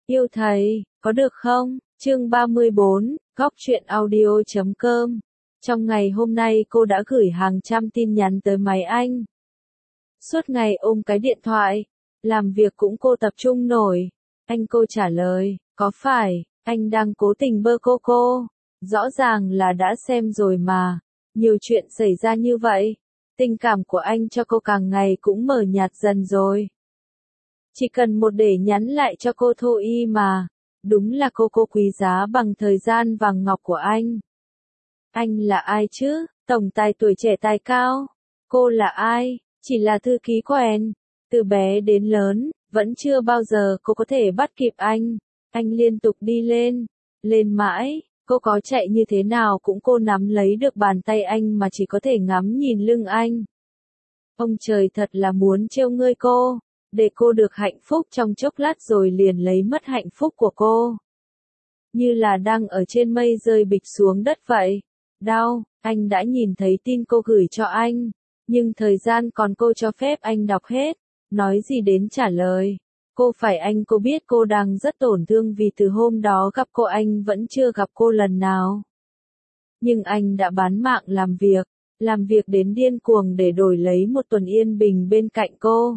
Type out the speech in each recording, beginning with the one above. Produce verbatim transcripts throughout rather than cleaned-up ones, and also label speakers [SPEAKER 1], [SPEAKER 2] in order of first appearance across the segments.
[SPEAKER 1] Yêu thầy, có được không? Chương ba mươi bốn, góc truyện audio chấm com. Trong ngày hôm nay cô đã gửi hàng trăm tin nhắn tới máy anh. Suốt ngày ôm cái điện thoại, làm việc cũng cô tập trung nổi. Anh cô trả lời, có phải, anh đang cố tình bơ cô cô? Rõ ràng là đã xem rồi mà. Nhiều chuyện xảy ra như vậy. Tình cảm của anh cho cô càng ngày cũng mờ nhạt dần rồi. Chỉ cần một để nhắn lại cho cô thôi y mà. Đúng là cô cô quý giá bằng thời gian vàng ngọc của anh. Anh là ai chứ? Tổng tài tuổi trẻ tài cao. Cô là ai? Chỉ là thư ký quen. Từ bé đến lớn, vẫn chưa bao giờ cô có thể bắt kịp anh. Anh liên tục đi lên, lên mãi. Cô có chạy như thế nào cũng cô nắm lấy được bàn tay anh mà chỉ có thể ngắm nhìn lưng anh. Ông trời thật là muốn trêu ngươi cô, để cô được hạnh phúc trong chốc lát rồi liền lấy mất hạnh phúc của cô. Như là đang ở trên mây rơi bịch xuống đất vậy. Đau, anh đã nhìn thấy tin cô gửi cho anh, nhưng thời gian còn cô cho phép anh đọc hết, nói gì đến trả lời. Cô phải anh cô biết cô đang rất tổn thương vì từ hôm đó gặp cô anh vẫn chưa gặp cô lần nào. Nhưng anh đã bán mạng làm việc, làm việc đến điên cuồng để đổi lấy một tuần yên bình bên cạnh cô.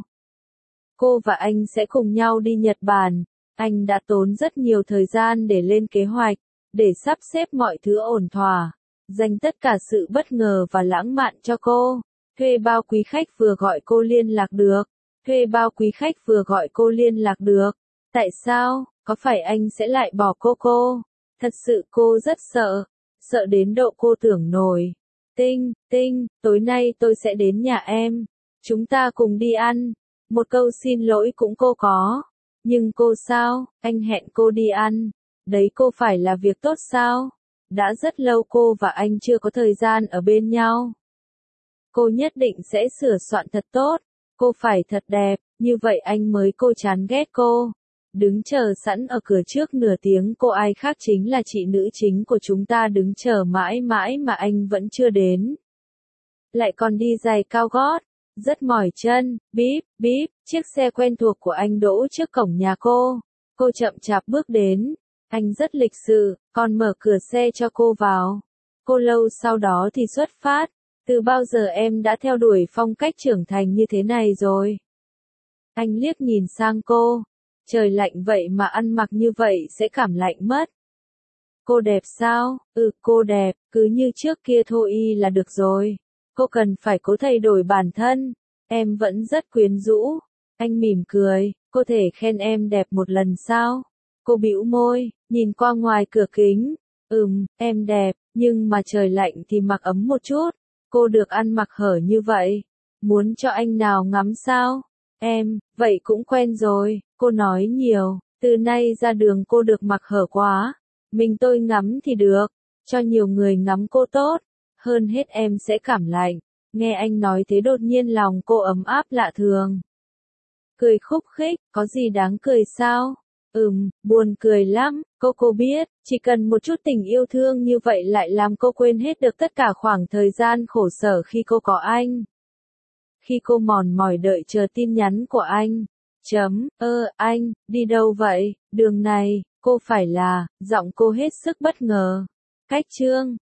[SPEAKER 1] Cô và anh sẽ cùng nhau đi Nhật Bản, anh đã tốn rất nhiều thời gian để lên kế hoạch, để sắp xếp mọi thứ ổn thỏa, dành tất cả sự bất ngờ và lãng mạn cho cô. Thuê bao quý khách vừa gọi cô liên lạc được. Thuê bao quý khách vừa gọi cô liên lạc được. Tại sao? Có phải anh sẽ lại bỏ cô cô? Thật sự cô rất sợ. Sợ đến độ cô tưởng nổi. Tinh, Tinh, tối nay tôi sẽ đến nhà em. Chúng ta cùng đi ăn. Một câu xin lỗi cũng cô có. Nhưng cô sao? Anh hẹn cô đi ăn. Đấy cô phải là việc tốt sao? Đã rất lâu cô và anh chưa có thời gian ở bên nhau. Cô nhất định sẽ sửa soạn thật tốt. Cô phải thật đẹp, như vậy anh mới cô chán ghét cô. Đứng chờ sẵn ở cửa trước nửa tiếng cô ai khác chính là chị nữ chính của chúng ta đứng chờ mãi mãi mà anh vẫn chưa đến. Lại còn đi giày cao gót, rất mỏi chân, bíp, bíp, chiếc xe quen thuộc của anh đỗ trước cổng nhà cô. Cô chậm chạp bước đến, anh rất lịch sự, còn mở cửa xe cho cô vào. Cô lâu sau đó thì xuất phát. Từ bao giờ em đã theo đuổi phong cách trưởng thành như thế này rồi? Anh liếc nhìn sang cô. Trời lạnh vậy mà ăn mặc như vậy sẽ cảm lạnh mất. Cô đẹp sao? Ừ, cô đẹp, cứ như trước kia thôi y là được rồi. Cô cần phải cố thay đổi bản thân. Em vẫn rất quyến rũ. Anh mỉm cười, cô thể khen em đẹp một lần sao? Cô bĩu môi, nhìn qua ngoài cửa kính. Ừm, em đẹp, nhưng mà trời lạnh thì mặc ấm một chút. Cô được ăn mặc hở như vậy. Muốn cho anh nào ngắm sao? Em, vậy cũng quen rồi. Cô nói nhiều. Từ nay ra đường cô được mặc hở quá. Mình tôi ngắm thì được. Cho nhiều người ngắm cô tốt. Hơn hết em sẽ cảm lạnh. Nghe anh nói thế đột nhiên lòng cô ấm áp lạ thường. Cười khúc khích, có gì đáng cười sao? Ừm, buồn cười lắm, cô cô biết, chỉ cần một chút tình yêu thương như vậy lại làm cô quên hết được tất cả khoảng thời gian khổ sở khi cô có anh. Khi cô mòn mỏi đợi chờ tin nhắn của anh. Chấm, ơ, anh, đi đâu vậy? Đường này, cô phải là, giọng cô hết sức bất ngờ. Cách chương.